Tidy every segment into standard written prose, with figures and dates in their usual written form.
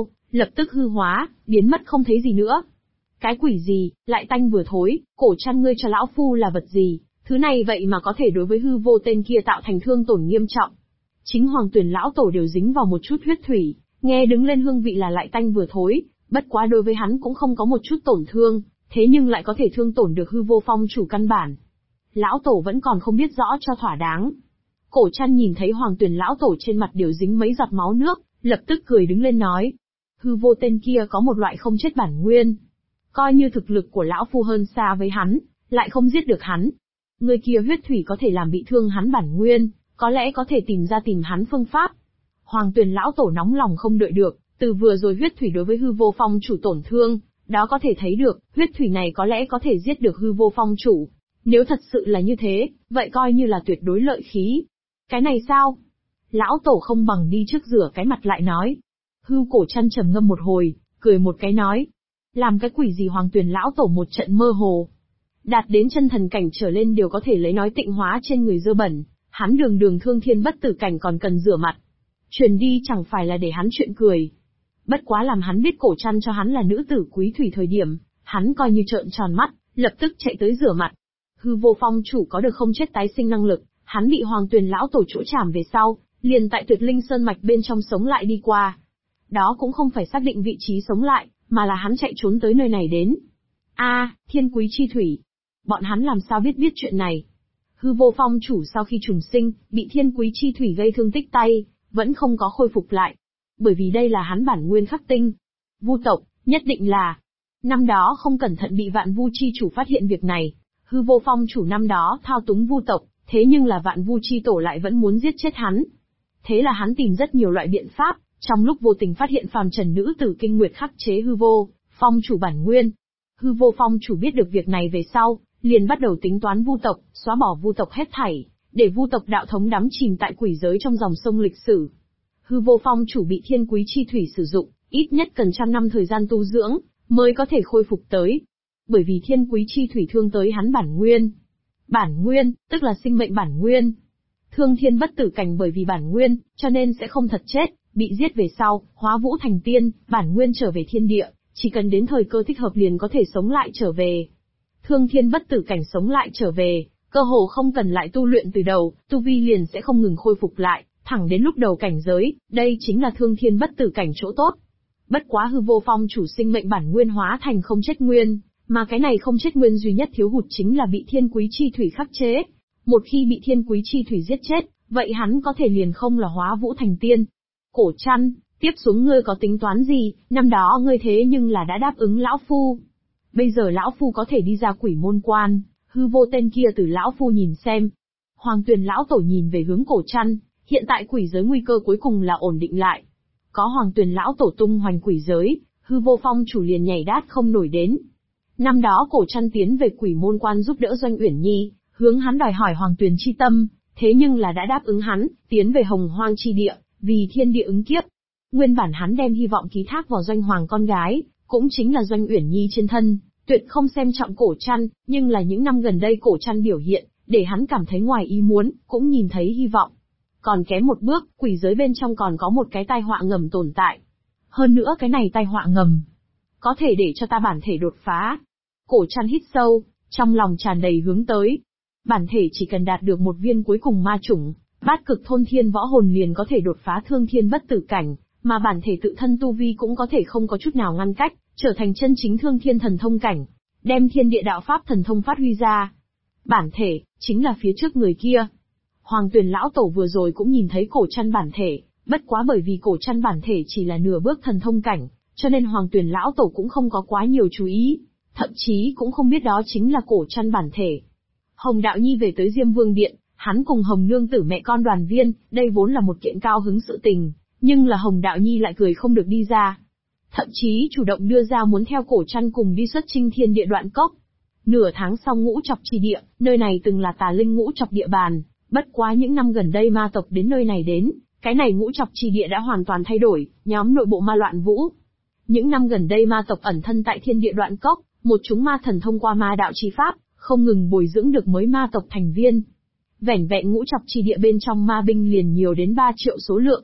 lập tức hư hóa, biến mất không thấy gì nữa. Cái quỷ gì, lại tanh vừa thối, Cổ Trăn ngươi cho lão phu là vật gì, thứ này vậy mà có thể đối với hư vô tên kia tạo thành thương tổn nghiêm trọng. Chính Hoàng Tuyền lão tổ đều dính vào một chút huyết thủy, nghe đứng lên hương vị là lại tanh vừa thối, bất quá đối với hắn cũng không có một chút tổn thương, thế nhưng lại có thể thương tổn được hư vô phong chủ căn bản. Lão tổ vẫn còn không biết rõ cho thỏa đáng. Cổ Trăn nhìn thấy Hoàng Tuyền lão tổ trên mặt đều dính mấy giọt máu nước, lập tức cười đứng lên nói. Hư vô tên kia có một loại không chết bản nguyên. Coi như thực lực của lão phu hơn xa với hắn, lại không giết được hắn. Người kia huyết thủy có thể làm bị thương hắn bản nguyên, có lẽ có thể tìm hắn phương pháp. Hoàng Tuyền lão tổ nóng lòng không đợi được, từ vừa rồi huyết thủy đối với hư vô phong chủ tổn thương, đó có thể thấy được, huyết thủy này có lẽ có thể giết được hư vô phong chủ. Nếu thật sự là như thế, vậy coi như là tuyệt đối lợi khí. Cái này sao? Lão tổ không bằng đi trước rửa cái mặt lại nói. Hư Cổ Trăn trầm ngâm một hồi, cười một cái nói. Làm cái quỷ gì Hoàng Tuyền lão tổ một trận mơ hồ. Đạt đến chân thần cảnh trở lên đều có thể lấy nói tịnh hóa trên người dơ bẩn, hắn đường thương thiên bất tử cảnh còn cần rửa mặt. Truyền đi chẳng phải là để hắn chuyện cười. Bất quá làm hắn biết Cổ Trăn cho hắn là nữ tử quý thủy thời điểm, hắn coi như trợn tròn mắt, lập tức chạy tới rửa mặt. Hư vô phong chủ có được không chết tái sinh năng lực, hắn bị Hoàng Tuyền lão tổ chỗ chảm về sau, liền tại Tuyệt Linh Sơn mạch bên trong sống lại đi qua. Đó cũng không phải xác định vị trí sống lại, mà là hắn chạy trốn tới nơi này đến. Thiên quý chi thủy. Bọn hắn làm sao biết chuyện này? Hư vô phong chủ sau khi trùng sinh, bị thiên quý chi thủy gây thương tích tay, vẫn không có khôi phục lại. Bởi vì đây là hắn bản nguyên khắc tinh. Vu tộc, nhất định là. Năm đó không cẩn thận bị Vạn Vu chi chủ phát hiện việc này. Hư vô phong chủ năm đó thao túng Vu tộc, thế nhưng là Vạn Vu chi tổ lại vẫn muốn giết chết hắn. Thế là hắn tìm rất nhiều loại biện pháp, trong lúc vô tình phát hiện phàm trần nữ tử kinh nguyệt khắc chế hư vô phong chủ bản nguyên. Hư vô phong chủ biết được việc này về sau, liền bắt đầu tính toán Vu tộc, xóa bỏ Vu tộc hết thảy, để Vu tộc đạo thống đắm chìm tại quỷ giới trong dòng sông lịch sử. Hư vô phong chủ bị thiên quý chi thủy sử dụng, ít nhất cần 100 năm thời gian tu dưỡng, mới có thể khôi phục tới. Bởi vì thiên quý chi thủy thương tới hắn bản nguyên. Bản nguyên, tức là sinh mệnh bản nguyên. Thương thiên bất tử cảnh bởi vì bản nguyên, cho nên sẽ không thật chết, bị giết về sau, hóa vũ thành tiên, bản nguyên trở về thiên địa, chỉ cần đến thời cơ thích hợp liền có thể sống lại trở về. Thương thiên bất tử cảnh sống lại trở về, cơ hồ không cần lại tu luyện từ đầu, tu vi liền sẽ không ngừng khôi phục lại, thẳng đến lúc đầu cảnh giới, đây chính là thương thiên bất tử cảnh chỗ tốt. Bất quá hư vô phong chủ sinh mệnh bản nguyên hóa thành không chết nguyên, mà cái này không chết nguyên duy nhất thiếu hụt chính là bị thiên quý chi thủy khắc chế. Một khi bị thiên quý chi thủy giết chết, vậy hắn có thể liền không là hóa vũ thành tiên. Cổ Trăn, tiếp xuống ngươi có tính toán gì, năm đó ngươi thế nhưng là đã đáp ứng lão phu. Bây giờ lão phu có thể đi ra quỷ môn quan, hư vô tên kia từ lão phu nhìn xem. Hoàng Tuyền lão tổ nhìn về hướng Cổ Trăn, hiện tại quỷ giới nguy cơ cuối cùng là ổn định lại. Có Hoàng Tuyền lão tổ tung hoành quỷ giới, hư vô phong chủ liền nhảy đát không nổi đến. Năm đó Cổ Trăn tiến về quỷ môn quan giúp đỡ Doanh Uyển Nhi, hướng hắn đòi hỏi Hoàng Tuyền chi tâm, thế nhưng là đã đáp ứng hắn, tiến về Hồng Hoang chi địa, vì thiên địa ứng kiếp. Nguyên bản hắn đem hy vọng ký thác vào Doanh Hoàng con gái, cũng chính là Doanh Uyển Nhi trên thân, tuyệt không xem trọng Cổ Trăn, nhưng là những năm gần đây Cổ Trăn biểu hiện, để hắn cảm thấy ngoài ý muốn, cũng nhìn thấy hy vọng. Còn kém một bước, quỷ giới bên trong còn có một cái tai họa ngầm tồn tại. Hơn nữa cái này tai họa ngầm, có thể để cho ta bản thể đột phá. Cổ Trăn hít sâu, trong lòng tràn đầy hướng tới. Bản thể chỉ cần đạt được một viên cuối cùng ma chủng, bát cực thôn thiên võ hồn liền có thể đột phá thương thiên bất tử cảnh, mà bản thể tự thân tu vi cũng có thể không có chút nào ngăn cách, trở thành chân chính thương thiên thần thông cảnh, đem thiên địa đạo pháp thần thông phát huy ra. Bản thể, chính là phía trước người kia. Hoàng Tuyền lão tổ vừa rồi cũng nhìn thấy Cổ Trăn bản thể, bất quá bởi vì Cổ Trăn bản thể chỉ là nửa bước thần thông cảnh, cho nên Hoàng Tuyền lão tổ cũng không có quá nhiều chú ý, thậm chí cũng không biết đó chính là Cổ Trăn bản thể. Hồng Đạo Nhi về tới Diêm Vương Điện, hắn cùng Hồng Nương Tử mẹ con đoàn viên, đây vốn là một kiện cao hứng sự tình, nhưng là Hồng Đạo Nhi lại cười không được đi ra. Thậm chí chủ động đưa ra muốn theo Cổ Trăn cùng đi xuất chinh thiên địa đoạn cốc. Nửa tháng sau Ngũ Chọc chi địa, nơi này từng là tà linh Ngũ Chọc địa bàn, bất quá những năm gần đây ma tộc đến nơi này đến, cái này Ngũ Chọc chi địa đã hoàn toàn thay đổi, nhóm nội bộ ma loạn vũ. Những năm gần đây ma tộc ẩn thân tại thiên địa đoạn cốc, một chúng ma thần thông qua ma đạo chi pháp, không ngừng bồi dưỡng được mới ma tộc thành viên. Vẻn vẹn Ngũ Chọc chi địa bên trong ma binh liền nhiều đến 3 triệu số lượng.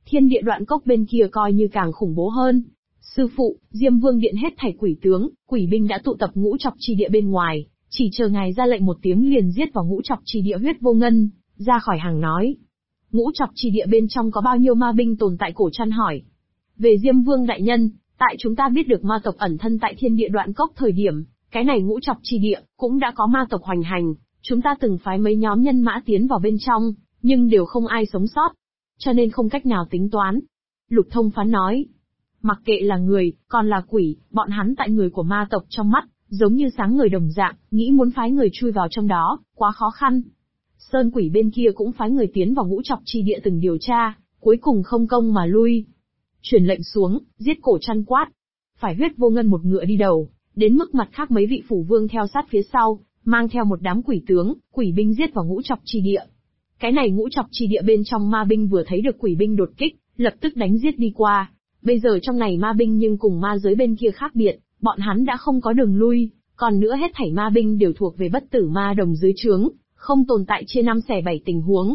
Thiên địa đoạn cốc bên kia coi như càng khủng bố hơn. Sư phụ, Diêm Vương điện hết thảy quỷ tướng, quỷ binh đã tụ tập ngũ trọc chi địa bên ngoài, chỉ chờ ngài ra lệnh một tiếng liền giết vào ngũ trọc chi địa huyết vô ngân, ra khỏi hàng nói. Ngũ trọc chi địa bên trong có bao nhiêu ma binh tồn tại? Cổ Trăn hỏi. Về Diêm Vương đại nhân, tại chúng ta biết được ma tộc ẩn thân tại thiên địa đoạn cốc thời điểm, cái này ngũ trọc chi địa, cũng đã có ma tộc hoành hành, chúng ta từng phái mấy nhóm nhân mã tiến vào bên trong, nhưng đều không ai sống sót. Cho nên không cách nào tính toán. Lục Thông Phán nói. Mặc kệ là người, còn là quỷ, bọn hắn tại người của ma tộc trong mắt, giống như sáng người đồng dạng, nghĩ muốn phái người chui vào trong đó, quá khó khăn. Sơn quỷ bên kia cũng phái người tiến vào ngũ trọc chi địa từng điều tra, cuối cùng không công mà lui. Truyền lệnh xuống, giết Cổ Trăn quát. Phải huyết vô ngân một ngựa đi đầu, đến mức mặt khác mấy vị phủ vương theo sát phía sau, mang theo một đám quỷ tướng, quỷ binh giết vào ngũ trọc chi địa. Cái này ngũ trọc chi địa bên trong ma binh vừa thấy được quỷ binh đột kích, lập tức đánh giết đi qua. Bây giờ trong này ma binh nhưng cùng ma giới bên kia khác biệt, bọn hắn đã không có đường lui, còn nữa hết thảy ma binh đều thuộc về bất tử ma đồng dưới trướng, không tồn tại chia 5 xẻ 7 tình huống.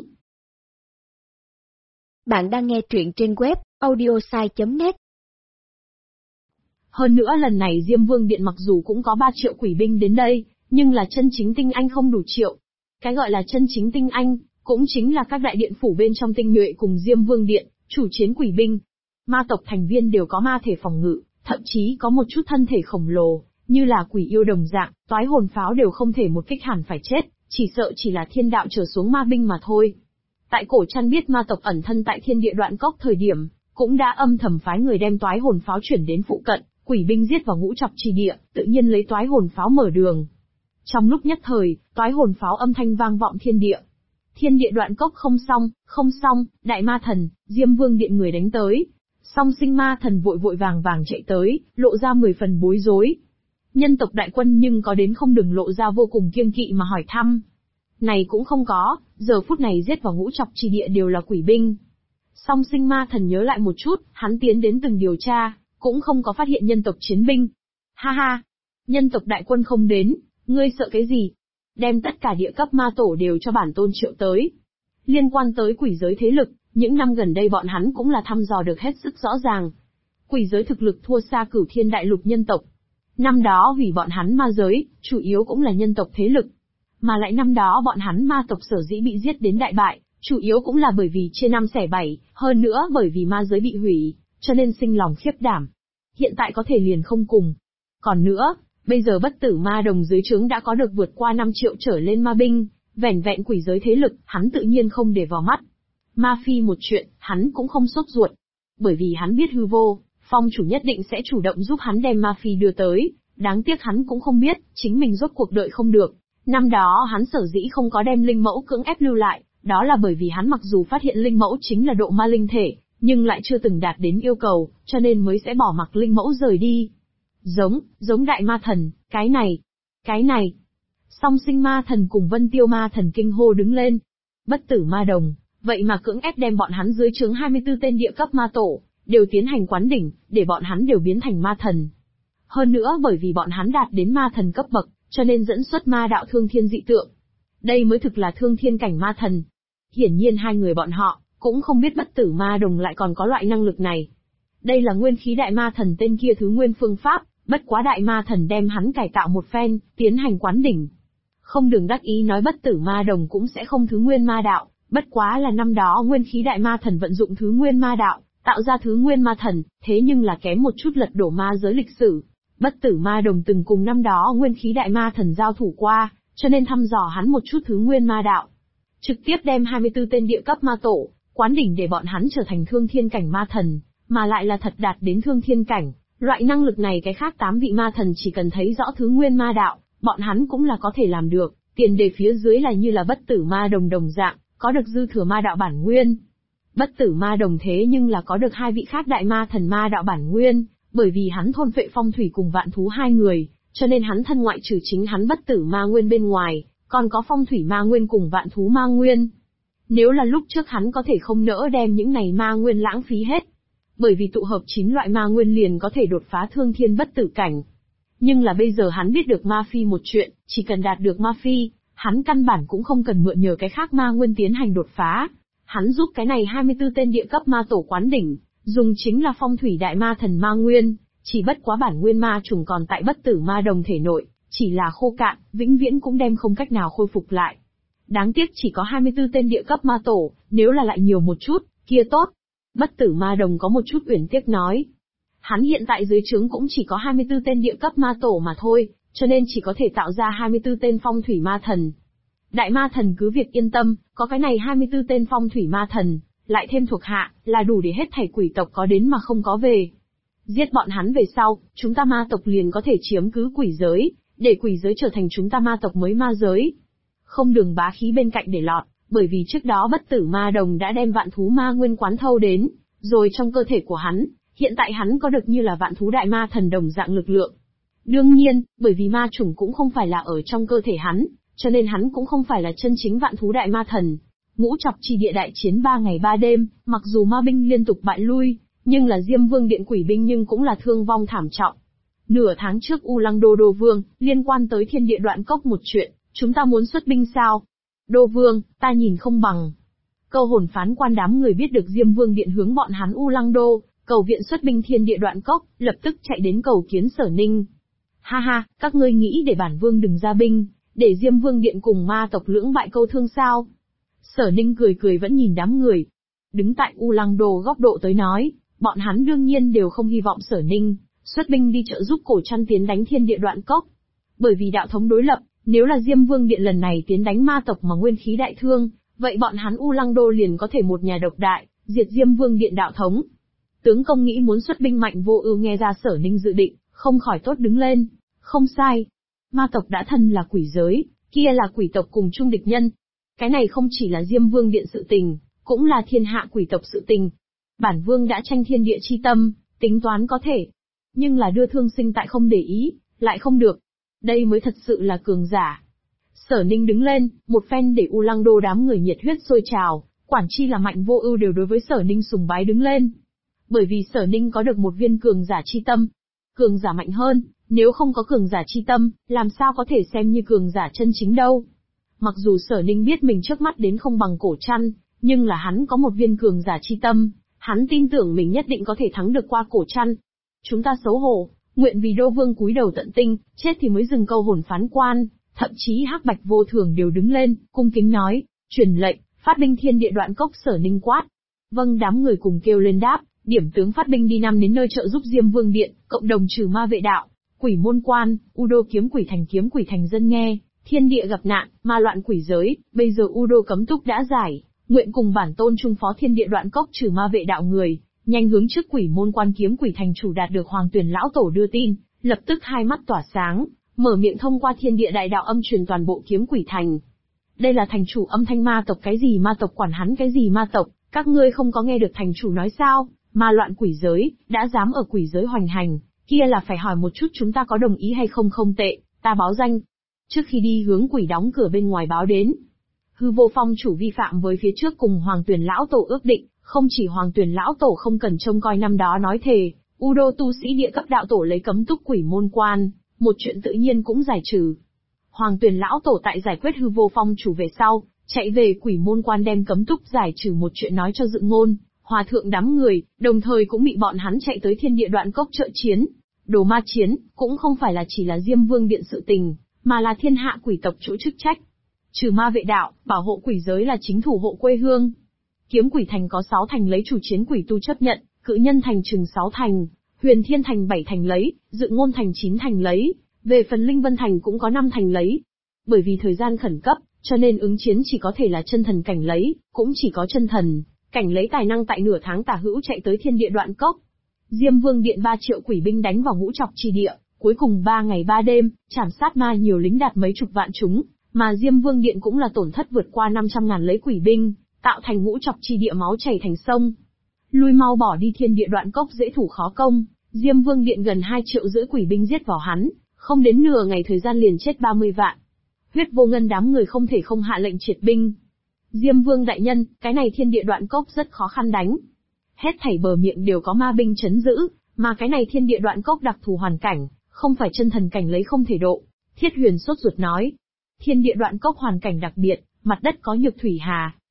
Bạn đang nghe truyện trên web audiosai.net. Hơn nữa lần này Diêm Vương Điện mặc dù cũng có 3 triệu quỷ binh đến đây, nhưng là chân chính tinh anh không đủ triệu. Cái gọi là chân chính tinh anh, cũng chính là các đại điện phủ bên trong tinh nhuệ cùng Diêm Vương Điện, chủ chiến quỷ binh. Ma tộc thành viên đều có ma thể phòng ngự, thậm chí có một chút thân thể khổng lồ, như là quỷ yêu đồng dạng, toái hồn pháo đều không thể một kích hẳn phải chết, chỉ sợ chỉ là thiên đạo trở xuống ma binh mà thôi. Tại Cổ Trăn biết ma tộc ẩn thân tại thiên địa đoạn cốc thời điểm, cũng đã âm thầm phái người đem toái hồn pháo chuyển đến phụ cận, quỷ binh giết vào ngũ trọc chi địa, tự nhiên lấy toái hồn pháo mở đường. Trong lúc nhất thời, toái hồn pháo âm thanh vang vọng thiên địa. Thiên địa đoạn cốc không xong, đại ma thần, Diêm Vương Điện người đánh tới. Song Sinh ma thần vội vội vàng vàng chạy tới, lộ ra 10 phần bối rối. Nhân tộc đại quân nhưng có đến không, đừng lộ ra vô cùng kiêng kỵ mà hỏi thăm. Này cũng không có, giờ phút này giết vào ngũ trọc chi địa đều là quỷ binh. Song Sinh ma thần nhớ lại một chút, hắn tiến đến từng điều tra, cũng không có phát hiện nhân tộc chiến binh. Ha ha, nhân tộc đại quân không đến, ngươi sợ cái gì? Đem tất cả địa cấp ma tổ đều cho bản tôn triệu tới. Liên quan tới quỷ giới thế lực, những năm gần đây bọn hắn cũng là thăm dò được hết sức rõ ràng. Quỷ giới thực lực thua xa Cửu Thiên đại lục nhân tộc. Năm đó hủy bọn hắn ma giới, chủ yếu cũng là nhân tộc thế lực. Mà lại năm đó bọn hắn ma tộc sở dĩ bị giết đến đại bại, chủ yếu cũng là bởi vì chia 5 xẻ 7, hơn nữa bởi vì ma giới bị hủy, cho nên sinh lòng khiếp đảm. Hiện tại có thể liền không cùng. Còn nữa, bây giờ bất tử ma đồng dưới trướng đã có được vượt qua 5 triệu trở lên ma binh, vẻn vẹn quỷ giới thế lực, hắn tự nhiên không để vào mắt. Ma phi một chuyện, hắn cũng không sốt ruột. Bởi vì hắn biết hư vô, phong chủ nhất định sẽ chủ động giúp hắn đem ma phi đưa tới, đáng tiếc hắn cũng không biết, chính mình rốt cuộc đợi không được. Năm đó hắn sở dĩ không có đem linh mẫu cưỡng ép lưu lại, đó là bởi vì hắn mặc dù phát hiện linh mẫu chính là độ ma linh thể, nhưng lại chưa từng đạt đến yêu cầu, cho nên mới sẽ bỏ mặc linh mẫu rời đi. Giống đại ma thần, cái này. Song Sinh ma thần cùng Vân Tiêu ma thần kinh hô đứng lên. Bất tử ma đồng, vậy mà cưỡng ép đem bọn hắn dưới trướng 24 tên địa cấp ma tổ, đều tiến hành quán đỉnh, để bọn hắn đều biến thành ma thần. Hơn nữa bởi vì bọn hắn đạt đến ma thần cấp bậc, cho nên dẫn xuất ma đạo thương thiên dị tượng. Đây mới thực là thương thiên cảnh ma thần. Hiển nhiên hai người bọn họ, cũng không biết bất tử ma đồng lại còn có loại năng lực này. Đây là nguyên khí đại ma thần tên kia thứ nguyên phương pháp, bất quá đại ma thần đem hắn cải tạo một phen, tiến hành quán đỉnh. Không đừng đắc ý nói bất tử ma đồng cũng sẽ không thứ nguyên ma đạo, bất quá là năm đó nguyên khí đại ma thần vận dụng thứ nguyên ma đạo, tạo ra thứ nguyên ma thần, thế nhưng là kém một chút lật đổ ma giới lịch sử. Bất tử ma đồng từng cùng năm đó nguyên khí đại ma thần giao thủ qua, cho nên thăm dò hắn một chút thứ nguyên ma đạo. Trực tiếp đem 24 tên địa cấp ma tổ, quán đỉnh để bọn hắn trở thành thương thiên cảnh ma thần, mà lại là thật đạt đến thương thiên cảnh. Loại năng lực này cái khác 8 vị ma thần chỉ cần thấy rõ thứ nguyên ma đạo, bọn hắn cũng là có thể làm được, tiền đề phía dưới là như là bất tử ma đồng đồng dạng, có được dư thừa ma đạo bản nguyên. Bất tử ma đồng thế nhưng là có được 2 vị khác đại ma thần ma đạo bản nguyên, bởi vì hắn thôn phệ phong thủy cùng vạn thú 2 người, cho nên hắn thân ngoại trừ chính hắn bất tử ma nguyên bên ngoài, còn có phong thủy ma nguyên cùng vạn thú ma nguyên. Nếu là lúc trước hắn có thể không nỡ đem những này ma nguyên lãng phí hết, bởi vì tụ hợp 9 loại ma nguyên liền có thể đột phá thương thiên bất tử cảnh. Nhưng là bây giờ hắn biết được ma phi một chuyện, chỉ cần đạt được ma phi, hắn căn bản cũng không cần mượn nhờ cái khác ma nguyên tiến hành đột phá. Hắn giúp cái này 24 tên địa cấp ma tổ quán đỉnh, dùng chính là phong thủy đại ma thần ma nguyên, chỉ bất quá bản nguyên ma trùng còn tại bất tử ma đồng thể nội, chỉ là khô cạn, vĩnh viễn cũng đem không cách nào khôi phục lại. Đáng tiếc chỉ có 24 tên địa cấp ma tổ, nếu là lại nhiều một chút, kia tốt. Bất tử ma đồng có một chút uyển tiếc nói. Hắn hiện tại dưới trướng cũng chỉ có 24 tên địa cấp ma tổ mà thôi, cho nên chỉ có thể tạo ra 24 tên phong thủy ma thần. Đại ma thần cứ việc yên tâm, có cái này 24 tên phong thủy ma thần, lại thêm thuộc hạ, là đủ để hết thảy quỷ tộc có đến mà không có về. Giết bọn hắn về sau, chúng ta ma tộc liền có thể chiếm cứ quỷ giới, để quỷ giới trở thành chúng ta ma tộc mới ma giới. Không đường bá khí bên cạnh để lọt, bởi vì trước đó bất tử ma đồng đã đem vạn thú ma nguyên quán thâu đến, rồi trong cơ thể của hắn, hiện tại hắn có được như là vạn thú đại ma thần đồng dạng lực lượng. Đương nhiên, bởi vì ma chủng cũng không phải là ở trong cơ thể hắn, cho nên hắn cũng không phải là chân chính vạn thú đại ma thần. Ngũ Trọc Chi Địa đại chiến 3 ngày 3 đêm, mặc dù ma binh liên tục bại lui, nhưng là Diêm Vương Điện quỷ binh nhưng cũng là thương vong thảm trọng. Nửa tháng trước U Lăng Đô Đô Vương, liên quan tới thiên địa đoạn cốc một chuyện, chúng ta muốn xuất binh sao? Đô Vương, ta nhìn không bằng. Câu hồn phán quan đám người biết được Diêm Vương Điện hướng bọn hắn U Lăng Đô, cầu viện xuất binh thiên địa đoạn cốc, lập tức chạy đến cầu kiến Sở Ninh. Ha ha, các ngươi nghĩ để bản vương đừng ra binh, để Diêm Vương Điện cùng ma tộc lưỡng bại câu thương sao? Sở Ninh cười cười vẫn nhìn đám người. Đứng tại U Lăng Đô góc độ tới nói, bọn hắn đương nhiên đều không hy vọng Sở Ninh xuất binh đi trợ giúp Cổ Trăn tiến đánh thiên địa đoạn cốc. Bởi vì đạo thống đối lập, nếu là Diêm Vương Điện lần này tiến đánh ma tộc mà nguyên khí đại thương, vậy bọn hắn U Lăng Đô liền có thể một nhà độc đại, diệt Diêm Vương Điện đạo thống. Tướng công nghĩ muốn xuất binh Mạnh Vô Ưu nghe ra Sở Ninh dự định, không khỏi tốt đứng lên. Không sai. Ma tộc đã thân là quỷ giới, kia là quỷ tộc cùng chung địch nhân. Cái này không chỉ là Diêm Vương Điện sự tình, cũng là thiên hạ quỷ tộc sự tình. Bản vương đã tranh thiên địa chi tâm, tính toán có thể. Nhưng là đưa thương sinh tại không để ý, lại không được. Đây mới thật sự là cường giả. Sở Ninh đứng lên, một phen để U Lăng Đô đám người nhiệt huyết sôi trào, quản chi là Mạnh Vô Ưu đều đối với Sở Ninh sùng bái đứng lên. Bởi vì Sở Ninh có được một viên cường giả chi tâm. Cường giả mạnh hơn, nếu không có cường giả chi tâm, làm sao có thể xem như cường giả chân chính đâu. Mặc dù Sở Ninh biết mình trước mắt đến không bằng Cổ Trăn, nhưng là hắn có một viên cường giả chi tâm, hắn tin tưởng mình nhất định có thể thắng được qua Cổ Trăn. Chúng ta xấu hổ, nguyện vì Đô Vương cúi đầu tận tinh, chết thì mới dừng câu hồn phán quan, thậm chí Hắc Bạch Vô Thường đều đứng lên, cung kính nói, truyền lệnh, phát binh thiên địa đoạn cốc. Sở Ninh quát. Vâng, đám người cùng kêu lên đáp, điểm tướng phát binh đi năm đến nơi trợ giúp Diêm Vương Điện, cộng đồng trừ ma vệ đạo, quỷ môn quan, U Đô kiếm quỷ thành dân nghe, thiên địa gặp nạn, ma loạn quỷ giới, bây giờ U Đô cấm túc đã giải, nguyện cùng bản tôn trung phó thiên địa đoạn cốc trừ ma vệ đạo người, nhanh hướng trước quỷ môn quan kiếm quỷ thành chủ đạt được Hoàng Tuyển lão tổ đưa tin, lập tức hai mắt tỏa sáng, mở miệng thông qua thiên địa đại đạo âm truyền toàn bộ kiếm quỷ thành. Đây là thành chủ âm thanh ma tộc, cái gì ma tộc quản hắn cái gì ma tộc, các ngươi không có nghe được thành chủ nói sao? Ma loạn quỷ giới, đã dám ở quỷ giới hoành hành, kia là phải hỏi một chút chúng ta có đồng ý hay không. Không tệ, ta báo danh. Trước khi đi hướng quỷ đóng cửa bên ngoài báo đến. Hư Vô Phong chủ vi phạm với phía trước cùng Hoàng Tuyển lão tổ ước định, không chỉ Hoàng Tuyển lão tổ không cần trông coi năm đó nói thề, U Đô tu sĩ địa cấp đạo tổ lấy cấm túc quỷ môn quan, một chuyện tự nhiên cũng giải trừ. Hoàng Tuyển lão tổ tại giải quyết Hư Vô Phong chủ về sau, chạy về quỷ môn quan đem cấm túc giải trừ một chuyện nói cho Dự Ngôn, Hòa thượng đám người, đồng thời cũng bị bọn hắn chạy tới thiên địa đoạn cốc trợ chiến. Đồ ma chiến, cũng không phải là chỉ là Diêm Vương Điện sự tình, mà là thiên hạ quỷ tộc chỗ chức trách. Trừ ma vệ đạo, bảo hộ quỷ giới là chính thủ hộ quê hương. Kiếm quỷ thành có 6 thành lấy chủ chiến quỷ tu chấp nhận, Cự Nhân thành chừng 6 thành, Huyền Thiên thành 7 thành lấy, Dự Ngôn thành 9 thành lấy, về phần Linh Vân thành cũng có 5 thành lấy. Bởi vì thời gian khẩn cấp, cho nên ứng chiến chỉ có thể là chân thần cảnh lấy, cũng chỉ có chân thần cảnh lấy tài năng tại nửa tháng tả hữu chạy tới thiên địa đoạn cốc. Diêm Vương Điện 3 triệu quỷ binh đánh vào Ngũ Trọc Chi Địa, cuối cùng 3 ngày 3 đêm, chảm sát ma nhiều lính đạt mấy chục vạn chúng, mà Diêm Vương Điện cũng là tổn thất vượt qua 500.000 lấy quỷ binh, tạo thành Ngũ Trọc Chi Địa máu chảy thành sông. Lui mau bỏ đi thiên địa đoạn cốc dễ thủ khó công, Diêm Vương Điện gần 2 triệu rưỡi quỷ binh giết vào hắn, không đến nửa ngày thời gian liền chết 30 vạn. Huyết Vô Ngân đám người không thể không hạ lệnh triệt binh. Diêm Vương đại nhân, cái này thiên địa đoạn cốc rất khó khăn đánh. Hết thảy bờ miệng đều có ma binh chấn giữ, mà cái này thiên địa đoạn cốc đặc thù hoàn cảnh, không phải chân thần cảnh lấy không thể độ. Thiết Huyền sốt ruột nói. Thiên địa đoạn cốc hoàn cảnh đặc biệt, mặt đất có nhược thủy hà,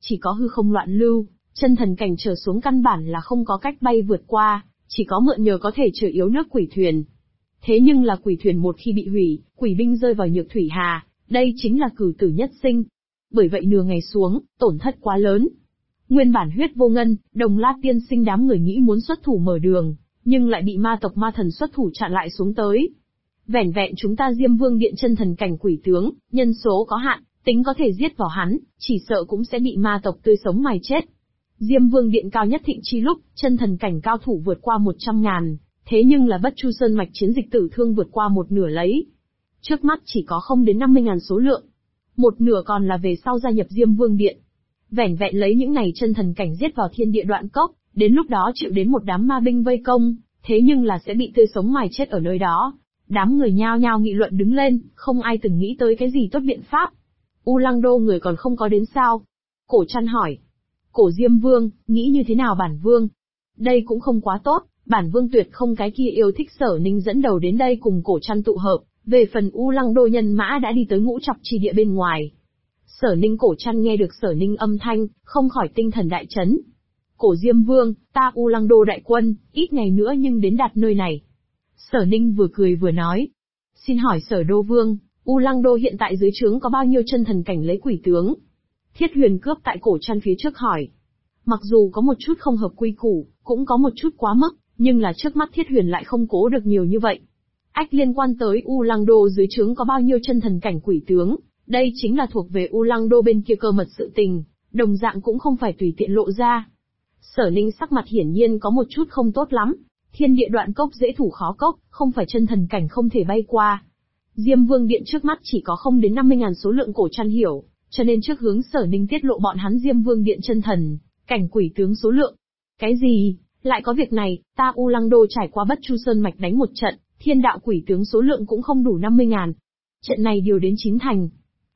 chỉ có hư không loạn lưu, chân thần cảnh trở xuống căn bản là không có cách bay vượt qua, chỉ có mượn nhờ có thể chở yếu nước quỷ thuyền. Thế nhưng là quỷ thuyền một khi bị hủy, quỷ binh rơi vào nhược thủy hà, đây chính là cửu tử nhất sinh. Bởi vậy nửa ngày xuống, tổn thất quá lớn. Nguyên bản Huyết Vô Ngân, Đồng La tiên sinh đám người nghĩ muốn xuất thủ mở đường, nhưng lại bị ma tộc ma thần xuất thủ chặn lại xuống tới. Vẻn vẹn chúng ta Diêm Vương Điện chân thần cảnh quỷ tướng, nhân số có hạn, tính có thể giết vào hắn, chỉ sợ cũng sẽ bị ma tộc tươi sống mài chết. Diêm Vương Điện cao nhất thịnh chi lúc, chân thần cảnh cao thủ vượt qua 100.000, thế nhưng là Bất Chu Sơn mạch chiến dịch tử thương vượt qua một nửa lấy. Trước mắt chỉ có không đến 50.000 số lượng. Một nửa còn là về sau gia nhập Diêm Vương Điện. Vẻn vẹn lấy những này chân thần cảnh giết vào thiên địa đoạn cốc, đến lúc đó chịu đến một đám ma binh vây công, thế nhưng là sẽ bị tươi sống mài chết ở nơi đó. Đám người nhao nhao nghị luận đứng lên, không ai từng nghĩ tới cái gì tốt biện pháp. U Lăng Đô người còn không có đến sao? Cổ Trăn hỏi. Cổ Diêm Vương, nghĩ như thế nào bản vương? Đây cũng không quá tốt, bản vương tuyệt không cái kia yêu thích Sở Ninh dẫn đầu đến đây cùng Cổ Trăn tụ hợp, về phần U Lăng Đô nhân mã đã đi tới ngũ trọc trì địa bên ngoài. Sở Ninh Cổ Trăn nghe được Sở Ninh âm thanh, không khỏi tinh thần đại chấn. Cổ Diêm Vương, ta U Lăng Đô đại quân, ít ngày nữa nhưng đến đạt nơi này. Sở Ninh vừa cười vừa nói. Xin hỏi Sở Đô Vương, U Lăng Đô hiện tại dưới trướng có bao nhiêu chân thần cảnh lấy quỷ tướng? Thiết Huyền cướp tại Cổ Trăn phía trước hỏi. Mặc dù có một chút không hợp quy củ, cũng có một chút quá mức, nhưng là trước mắt Thiết Huyền lại không cố được nhiều như vậy. Ách liên quan tới U Lăng Đô dưới trướng có bao nhiêu chân thần cảnh quỷ tướng, đây chính là thuộc về U Lăng Đô bên kia cơ mật sự tình, đồng dạng cũng không phải tùy tiện lộ ra. Sở Ninh sắc mặt hiển nhiên có một chút không tốt lắm, thiên địa đoạn cốc dễ thủ khó cốc, không phải chân thần cảnh không thể bay qua. Diêm Vương Điện trước mắt chỉ có không đến 50.000 số lượng Cổ Trăn hiểu, cho nên trước hướng Sở Ninh tiết lộ bọn hắn Diêm Vương Điện chân thần, cảnh quỷ tướng số lượng. Cái gì? Lại có việc này, ta U Lăng Đô trải qua Bất Chu Sơn mạch đánh một trận, thiên đạo quỷ tướng số lượng cũng không đủ 50.000. Trận này điều đến 9 thành.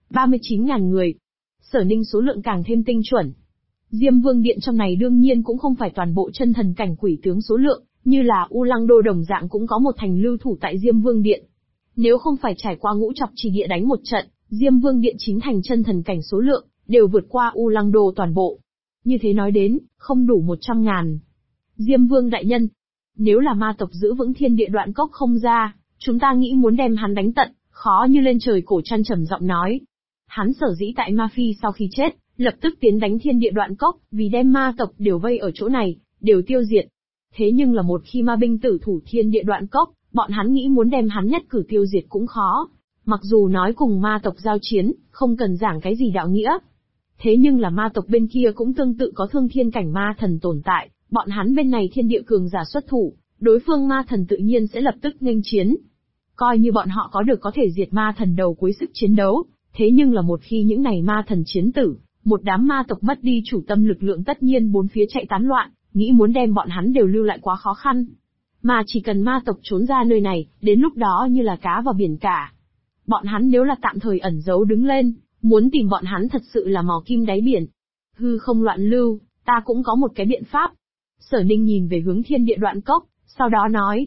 39.000 người. Sở Ninh số lượng càng thêm tinh chuẩn. Diêm Vương Điện trong này đương nhiên cũng không phải toàn bộ chân thần cảnh quỷ tướng số lượng, như là U Lăng Đô đồng dạng cũng có một thành lưu thủ tại Diêm Vương Điện. Nếu không phải trải qua ngũ trọc trì địa đánh một trận, Diêm Vương Điện 9 thành chân thần cảnh số lượng, đều vượt qua U Lăng Đô toàn bộ. Như thế nói đến, không đủ 100.000. Diêm Vương đại nhân, nếu là ma tộc giữ vững thiên địa đoạn cốc không ra, chúng ta nghĩ muốn đem hắn đánh tận, khó như lên trời. Cổ Trăn trầm giọng nói. Hắn sở dĩ tại Ma Phi sau khi chết, lập tức tiến đánh thiên địa đoạn cốc, vì đem ma tộc đều vây ở chỗ này, đều tiêu diệt. Thế nhưng là một khi ma binh tử thủ thiên địa đoạn cốc, bọn hắn nghĩ muốn đem hắn nhất cử tiêu diệt cũng khó. Mặc dù nói cùng ma tộc giao chiến, không cần giảng cái gì đạo nghĩa. Thế nhưng là ma tộc bên kia cũng tương tự có thương thiên cảnh ma thần tồn tại, bọn hắn bên này thiên địa cường giả xuất thủ, đối phương ma thần tự nhiên sẽ lập tức nghênh chiến. Coi như bọn họ có được có thể diệt ma thần đầu cuối sức chiến đấu, thế nhưng là một khi những này ma thần chiến tử, một đám ma tộc mất đi chủ tâm lực lượng tất nhiên bốn phía chạy tán loạn, nghĩ muốn đem bọn hắn đều lưu lại quá khó khăn. Mà chỉ cần ma tộc trốn ra nơi này, đến lúc đó như là cá vào biển cả. Bọn hắn nếu là tạm thời ẩn giấu đứng lên, muốn tìm bọn hắn thật sự là mò kim đáy biển. Hư không loạn lưu, ta cũng có một cái biện pháp. Sở Ninh nhìn về hướng thiên địa đoạn cốc, sau đó nói.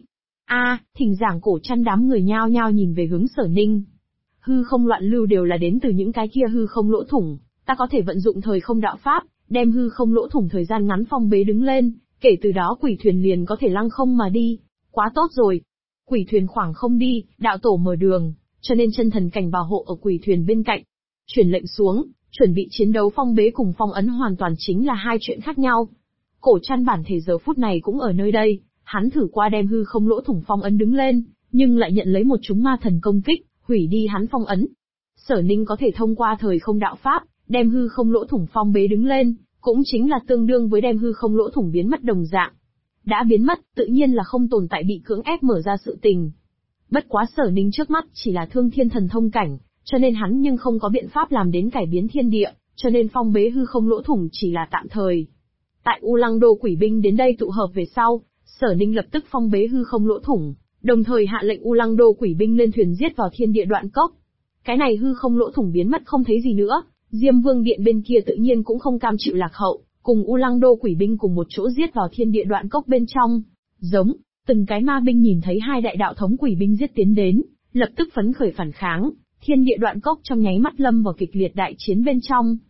Thỉnh giảng. Cổ Trăn đám người nhao nhao nhìn về hướng Sở Ninh. Hư không loạn lưu đều là đến từ những cái kia hư không lỗ thủng, ta có thể vận dụng thời không đạo pháp, đem hư không lỗ thủng thời gian ngắn phong bế đứng lên, kể từ đó quỷ thuyền liền có thể lăng không mà đi. Quá tốt rồi. Quỷ thuyền khoảng không đi, đạo tổ mở đường, cho nên chân thần cảnh bảo hộ ở quỷ thuyền bên cạnh. Truyền lệnh xuống, chuẩn bị chiến đấu. Phong bế cùng phong ấn hoàn toàn chính là hai chuyện khác nhau. Cổ Trăn bản thể giờ phút này cũng ở nơi đây, hắn thử qua đem hư không lỗ thủng phong ấn đứng lên, nhưng lại nhận lấy một chúng ma thần công kích, hủy đi hắn phong ấn. Sở Ninh có thể thông qua thời không đạo pháp, đem hư không lỗ thủng phong bế đứng lên, cũng chính là tương đương với đem hư không lỗ thủng biến mất đồng dạng. Đã biến mất, tự nhiên là không tồn tại bị cưỡng ép mở ra sự tình. Bất quá Sở Ninh trước mắt chỉ là thương thiên thần thông cảnh, cho nên hắn nhưng không có biện pháp làm đến cải biến thiên địa, cho nên phong bế hư không lỗ thủng chỉ là tạm thời. Tại U Lăng Đô quỷ binh đến đây tụ hợp về sau, Sở Ninh lập tức phong bế hư không lỗ thủng, đồng thời hạ lệnh U Lăng Đô quỷ binh lên thuyền giết vào thiên địa đoạn cốc. Cái này hư không lỗ thủng biến mất không thấy gì nữa, Diêm Vương Điện bên kia tự nhiên cũng không cam chịu lạc hậu, cùng U Lăng Đô quỷ binh cùng một chỗ giết vào thiên địa đoạn cốc bên trong. Giống, từng cái ma binh nhìn thấy hai đại đạo thống quỷ binh giết tiến đến, lập tức phấn khởi phản kháng, thiên địa đoạn cốc trong nháy mắt lâm vào kịch liệt đại chiến bên trong.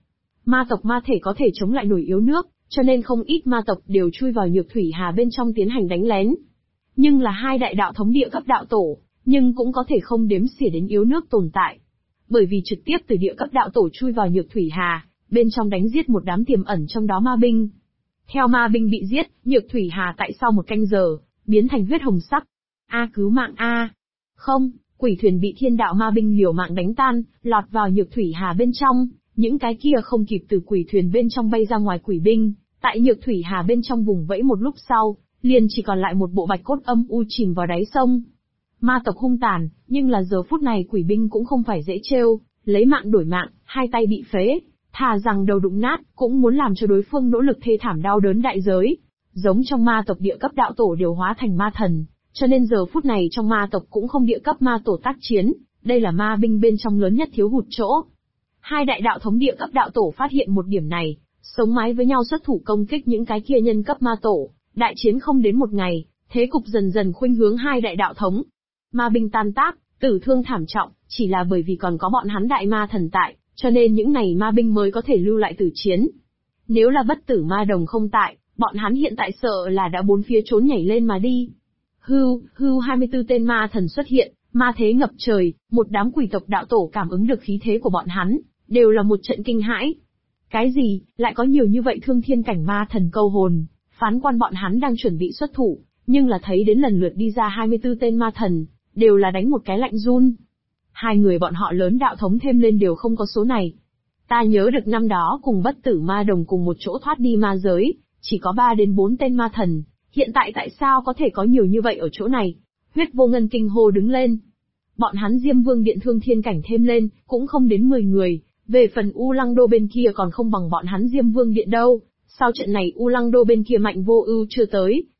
Ma tộc ma thể có thể chống lại nổi yếu nước, cho nên không ít ma tộc đều chui vào Nhược Thủy Hà bên trong tiến hành đánh lén. Nhưng là hai đại đạo thống địa cấp đạo tổ, nhưng cũng có thể không đếm xỉa đến yếu nước tồn tại. Bởi vì trực tiếp từ địa cấp đạo tổ chui vào Nhược Thủy Hà, bên trong đánh giết một đám tiềm ẩn trong đó ma binh. Theo ma binh bị giết, Nhược Thủy Hà tại sau một canh giờ, biến thành huyết hồng sắc. Cứu mạng a! Không, quỷ thuyền bị thiên đạo ma binh liều mạng đánh tan, lọt vào Nhược Thủy Hà bên trong, những cái kia không kịp từ quỷ thuyền bên trong bay ra ngoài quỷ binh, tại Nhược Thủy Hà bên trong vùng vẫy một lúc sau, liền chỉ còn lại một bộ bạch cốt âm u chìm vào đáy sông. Ma tộc hung tàn, nhưng là giờ phút này quỷ binh cũng không phải dễ trêu, lấy mạng đổi mạng, hai tay bị phế, thà rằng đầu đụng nát, cũng muốn làm cho đối phương nỗ lực thê thảm đau đớn đại giới. Giống trong ma tộc địa cấp đạo tổ đều hóa thành ma thần, cho nên giờ phút này trong ma tộc cũng không địa cấp ma tổ tác chiến, đây là ma binh bên trong lớn nhất thiếu hụt chỗ. Hai đại đạo thống địa cấp đạo tổ phát hiện một điểm này, sống mái với nhau xuất thủ công kích những cái kia nhân cấp ma tổ, đại chiến không đến một ngày, thế cục dần dần khuynh hướng hai đại đạo thống. Ma binh tan tác, tử thương thảm trọng, chỉ là bởi vì còn có bọn hắn đại ma thần tại, cho nên những này ma binh mới có thể lưu lại tử chiến. Nếu là bất tử ma đồng không tại, bọn hắn hiện tại sợ là đã bốn phía trốn nhảy lên mà đi. 24 tên ma thần xuất hiện, ma thế ngập trời, một đám quỷ tộc đạo tổ cảm ứng được khí thế của bọn hắn, đều là một trận kinh hãi. Cái gì, lại có nhiều như vậy thương thiên cảnh ma thần câu hồn, phán quan bọn hắn đang chuẩn bị xuất thủ, nhưng là thấy đến lần lượt đi ra 24 tên ma thần, đều là đánh một cái lạnh run. Hai người bọn họ lớn đạo thống thêm lên đều không có số này. Ta nhớ được năm đó cùng bất tử ma đồng cùng một chỗ thoát đi ma giới, chỉ có 3 đến 4 tên ma thần, hiện tại tại sao có thể có nhiều như vậy ở chỗ này? Huyết Vô Ngân kinh hô đứng lên. Bọn hắn Diêm Vương Điện thương thiên cảnh thêm lên, cũng không đến 10 người, về phần U Lăng Đô bên kia còn không bằng bọn hắn Diêm Vương Điện đâu, sau trận này U Lăng Đô bên kia mạnh vô ưu chưa tới,